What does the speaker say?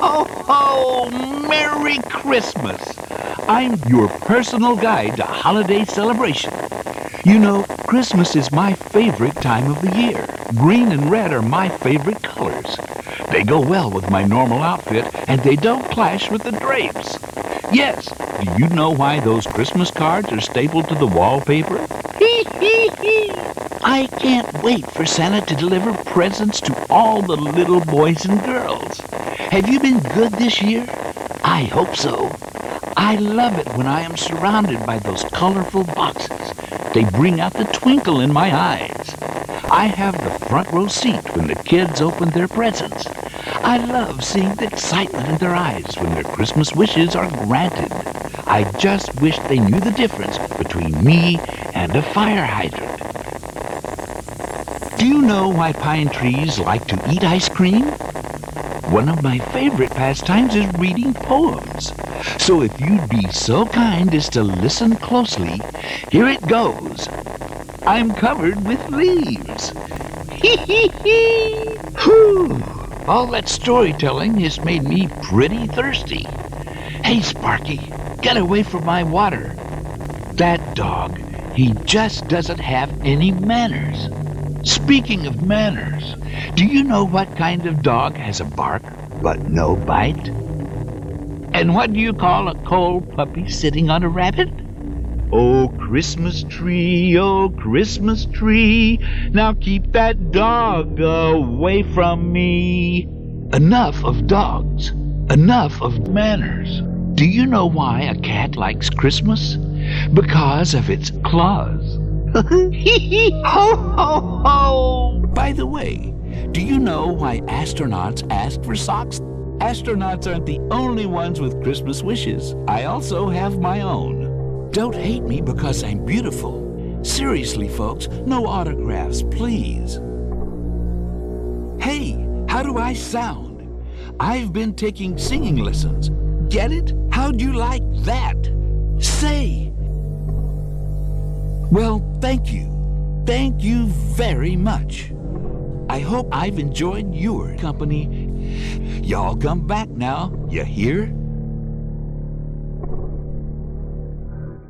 ho, ho! Merry Christmas! I'm your personal guide to holiday celebration. You know, Christmas is my favorite time of the year. Green and red are my favorite colors. They go well with my normal outfit, and they don't clash with the drapes. Yes, do you know why those Christmas cards are stapled to the wallpaper? Hee hee hee! I can't wait for Santa to deliver presents to all the little boys and girls. Have you been good this year? I hope so. I love it when I am surrounded by those colorful boxes. They bring out the twinkle in my eyes. I have the front row seat when the kids open their presents. I love seeing the excitement in their eyes when their Christmas wishes are granted. I just wish they knew the difference between me and a fire hydrant. Do you know why pine trees like to eat ice cream? One of my favorite pastimes is reading poems. So if you'd be so kind as to listen closely, here it goes. I'm covered with leaves. Hee hee hee! Whew! All that storytelling has made me pretty thirsty. Hey, Sparky, get away from my water. That dog, he just doesn't have any manners. Speaking of manners, do you know what kind of dog has a bark but no bite? And what do you call a cold puppy sitting on a rabbit? Oh, Christmas tree, now keep that dog away from me. Enough of dogs, enough of manners. Do you know why a cat likes Christmas? Because of its claws. Hee hee ho ho ho! By the way, do you know why astronauts ask for socks? Astronauts aren't the only ones with Christmas wishes. I also have my own. Don't hate me because I'm beautiful. Seriously, folks, no autographs, please. Hey, how do I sound? I've been taking singing lessons. Get it? How'd you like that? Say. Well, thank you. Thank you very much. I hope I've enjoyed your company. Y'all come back now, you hear?